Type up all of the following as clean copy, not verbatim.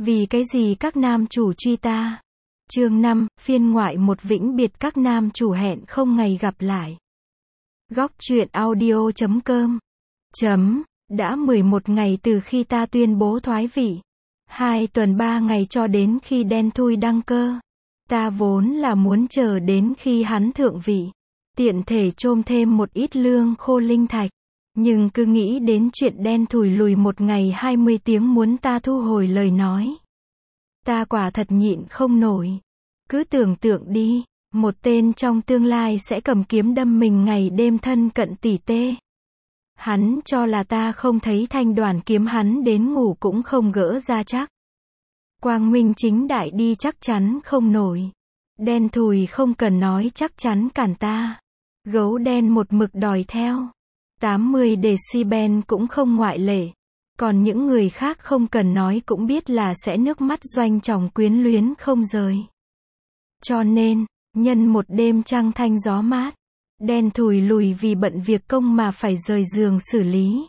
Vì cái gì các nam chủ truy ta? Chương 5, phiên ngoại một vĩnh biệt các nam chủ hẹn không ngày gặp lại. Góc truyện audio.com Đã 11 ngày từ khi ta tuyên bố thoái vị. 2 tuần 3 ngày cho đến khi đen thui đăng cơ. Ta vốn là muốn chờ đến khi hắn thượng vị. Tiện thể chôm thêm một ít lương khô linh thạch. Nhưng cứ nghĩ đến chuyện đen thủi lùi một ngày 20 tiếng muốn ta thu hồi lời nói. Ta quả thật nhịn không nổi. Cứ tưởng tượng đi, một tên trong tương lai sẽ cầm kiếm đâm mình ngày đêm thân cận tỉ tê. Hắn cho là ta không thấy thanh đoàn kiếm hắn đến ngủ cũng không gỡ ra chắc. Quang minh chính đại đi chắc chắn không nổi. Đen thùi không cần nói chắc chắn cản ta. Gấu đen một mực đòi theo. 80 decibel cũng không ngoại lệ. Còn những người khác không cần nói cũng biết là sẽ nước mắt doanh trọng quyến luyến không rời. Cho nên, nhân một đêm trăng thanh gió mát, đen thùi lùi vì bận việc công mà phải rời giường xử lý.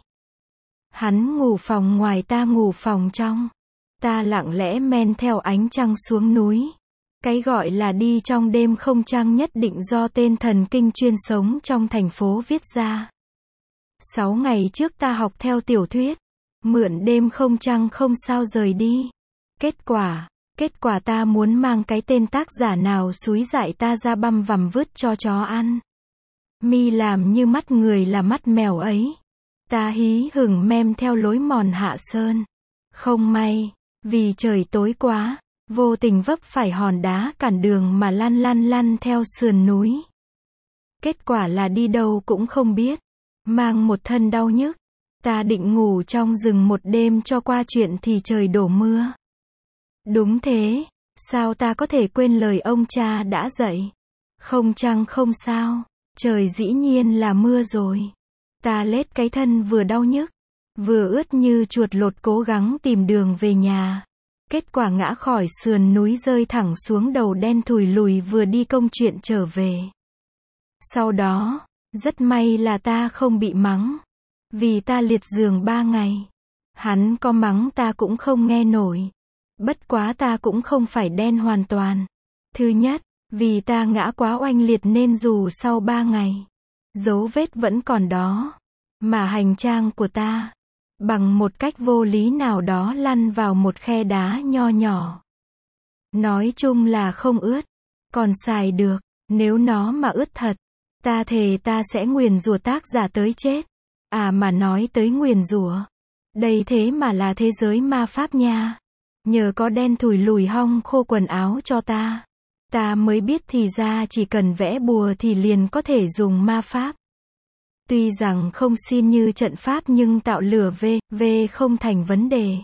Hắn ngủ phòng ngoài, ta ngủ phòng trong. Ta lặng lẽ men theo ánh trăng xuống núi. Cái gọi là đi trong đêm không trăng nhất định do tên thần kinh chuyên sống trong thành phố viết ra. 6 ngày trước ta học theo tiểu thuyết, mượn đêm không trăng không sao rời đi. Kết quả ta muốn mang cái tên tác giả nào xúi dại ta ra băm vằm vứt cho chó ăn. Mi làm như mắt người là mắt mèo ấy. Ta hí hửng mem theo lối mòn Hạ Sơn. Không may, vì trời tối quá, vô tình vấp phải hòn đá cản đường mà lăn theo sườn núi. Kết quả là đi đâu cũng không biết, mang một thân đau nhức. Ta định ngủ trong rừng một đêm cho qua chuyện thì trời đổ mưa. Đúng thế, sao ta có thể quên lời ông cha đã dạy? Không trăng không sao, trời dĩ nhiên là mưa rồi. Ta lết cái thân vừa đau nhức, vừa ướt như chuột lột cố gắng tìm đường về nhà. Kết quả ngã khỏi sườn núi rơi thẳng xuống đầu đen thùi lùi vừa đi công chuyện trở về. Sau đó, rất may là ta không bị mắng. Vì ta liệt giường 3 ngày. Hắn có mắng ta cũng không nghe nổi. Bất quá ta cũng không phải đen hoàn toàn. Thứ nhất, vì ta ngã quá oanh liệt nên dù sau 3 ngày, dấu vết vẫn còn đó. Mà hành trang của ta, bằng một cách vô lý nào đó lăn vào một khe đá nho nhỏ. Nói chung là không ướt, còn xài được. Nếu nó mà ướt thật, ta thề ta sẽ nguyền rủa tác giả tới chết. À mà nói tới nguyền rủa, đây thế mà là thế giới ma pháp nha. Nhờ có đen thùi lùi hong khô quần áo cho ta. Ta mới biết thì ra chỉ cần vẽ bùa thì liền có thể dùng ma pháp. Tuy rằng không xin như trận pháp nhưng tạo lửa v không thành vấn đề.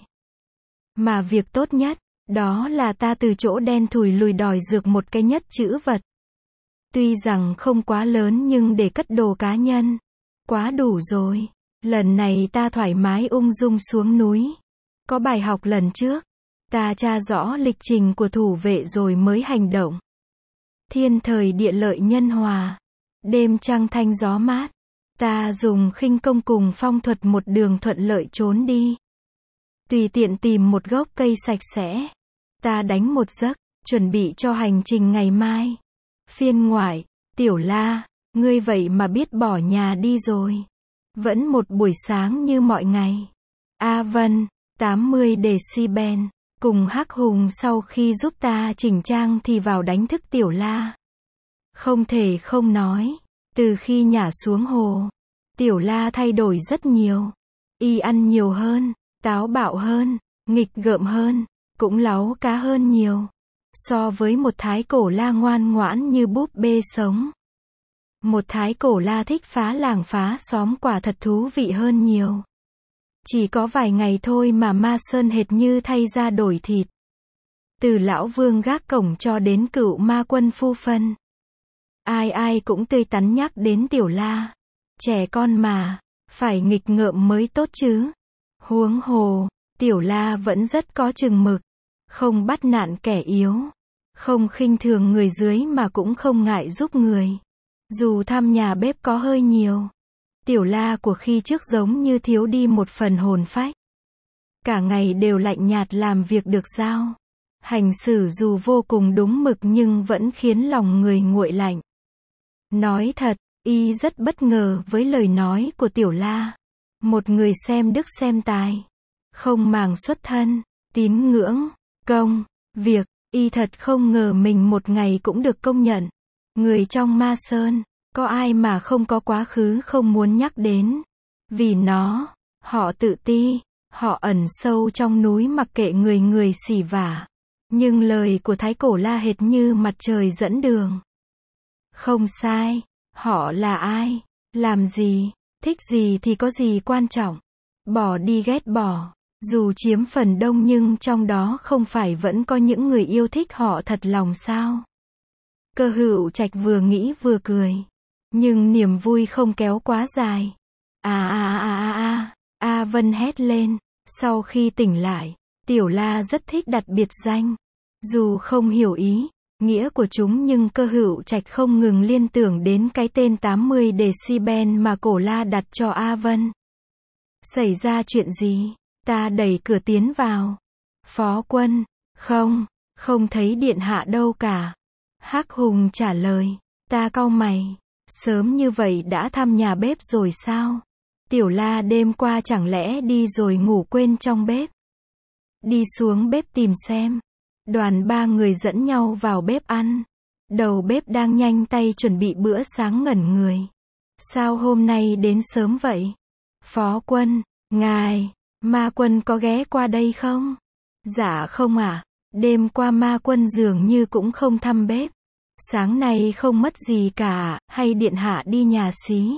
Mà việc tốt nhất, đó là ta từ chỗ đen thùi lùi đòi dược một cái nhất chữ vật. Tuy rằng không quá lớn nhưng để cất đồ cá nhân, quá đủ rồi. Lần này ta thoải mái ung dung xuống núi. Có bài học lần trước, ta tra rõ lịch trình của thủ vệ rồi mới hành động. Thiên thời địa lợi nhân hòa. Đêm trăng thanh gió mát. Ta dùng khinh công cùng phong thuật một đường thuận lợi trốn đi. Tùy tiện tìm một gốc cây sạch sẽ. Ta đánh một giấc, chuẩn bị cho hành trình ngày mai. Phiên ngoại, Tiểu La, ngươi vậy mà biết bỏ nhà đi rồi. Vẫn một buổi sáng như mọi ngày. A Vân, 80 decibel, cùng Hắc Hùng sau khi giúp ta chỉnh trang thì vào đánh thức Tiểu La. Không thể không nói, từ khi nhả xuống hồ, Tiểu La thay đổi rất nhiều. Y ăn nhiều hơn, táo bạo hơn, nghịch gợm hơn, cũng láu cá hơn nhiều. So với một thái cổ la ngoan ngoãn như búp bê sống. Một thái cổ la thích phá làng phá xóm quả thật thú vị hơn nhiều. Chỉ có vài ngày thôi mà Ma Sơn hệt như thay da đổi thịt. Từ lão vương gác cổng cho đến cựu ma quân phu phân. Ai cũng tươi tắn nhắc đến Tiểu La. Trẻ con mà, phải nghịch ngợm mới tốt chứ. Huống hồ, Tiểu La vẫn rất có chừng mực. Không bắt nạt kẻ yếu. Không khinh thường người dưới mà cũng không ngại giúp người. Dù thăm nhà bếp có hơi nhiều. Tiểu La của khi trước giống như thiếu đi một phần hồn phách. cả ngày đều lạnh nhạt làm việc được giao. Hành xử dù vô cùng đúng mực nhưng vẫn khiến lòng người nguội lạnh. Nói thật, y rất bất ngờ với lời nói của Tiểu La. Một người xem đức xem tài, không màng xuất thân, tín ngưỡng, công, việc, y thật không ngờ mình một ngày cũng được công nhận. Người trong Ma Sơn, có ai mà không có quá khứ không muốn nhắc đến. Vì nó, họ tự ti, họ ẩn sâu trong núi mặc kệ người người xỉ vả. Nhưng lời của Thái Cổ La hệt như mặt trời dẫn đường. Không sai, họ là ai, làm gì, thích gì thì có gì quan trọng. Bỏ đi ghét bỏ, dù chiếm phần đông nhưng trong đó không phải vẫn có những người yêu thích họ thật lòng sao? Cơ Hữu Trạch vừa nghĩ vừa cười. Nhưng niềm vui không kéo quá dài. A Vân hét lên. Sau khi tỉnh lại, Tiểu La rất thích đặt biệt danh. Dù không hiểu ý, nghĩa của chúng nhưng Cơ Hữu Trạch không ngừng liên tưởng đến cái tên 80 decibel mà Cổ La đặt cho A Vân. Xảy ra chuyện gì? Ta đẩy cửa tiến vào. Phó quân, không thấy điện hạ đâu cả. Hắc Hùng trả lời. Ta cau mày. Sớm như vậy đã thăm nhà bếp rồi sao? Tiểu La đêm qua chẳng lẽ đi rồi ngủ quên trong bếp? Đi xuống bếp tìm xem. Đoàn 3 người dẫn nhau vào bếp ăn. Đầu bếp đang nhanh tay chuẩn bị bữa sáng ngẩn người. Sao hôm nay đến sớm vậy? Phó quân, ngài, Ma Quân có ghé qua đây không? Dạ không ạ. Đêm qua Ma Quân dường như cũng không thăm bếp. Sáng nay không mất gì cả, hay điện hạ đi nhà xí?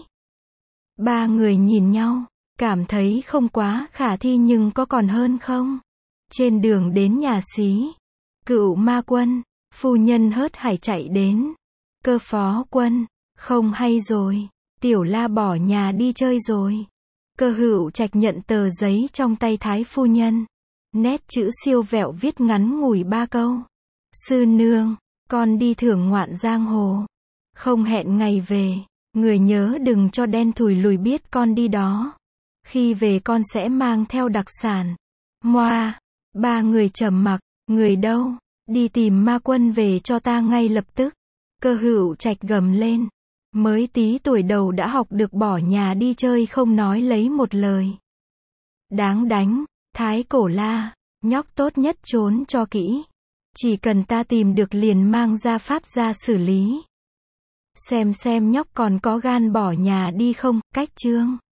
3 người nhìn nhau, cảm thấy không quá khả thi nhưng có còn hơn không? Trên đường đến nhà xí, Cựu Ma Quân, phu nhân hớt hải chạy đến. Cơ phó quân, không hay rồi, Tiểu La bỏ nhà đi chơi rồi. Cơ Hữu Trạch nhận tờ giấy trong tay Thái phu nhân. Nét chữ siêu vẹo viết ngắn ngủi 3 câu. Sư nương, con đi thưởng ngoạn giang hồ. Không hẹn ngày về, người nhớ đừng cho đen thùi lùi biết con đi đó. Khi về con sẽ mang theo đặc sản. Moa, 3 người trầm mặc, người đâu? Đi tìm Ma Quân về cho ta ngay lập tức. Cơ Hữu Trạch gầm lên. Mới tí tuổi đầu đã học được bỏ nhà đi chơi không nói lấy một lời. Đáng đánh, Thái Cổ La, nhóc tốt nhất trốn cho kỹ. Chỉ cần ta tìm được liền mang ra pháp ra xử lý. Xem nhóc còn có gan bỏ nhà đi không, cách chương.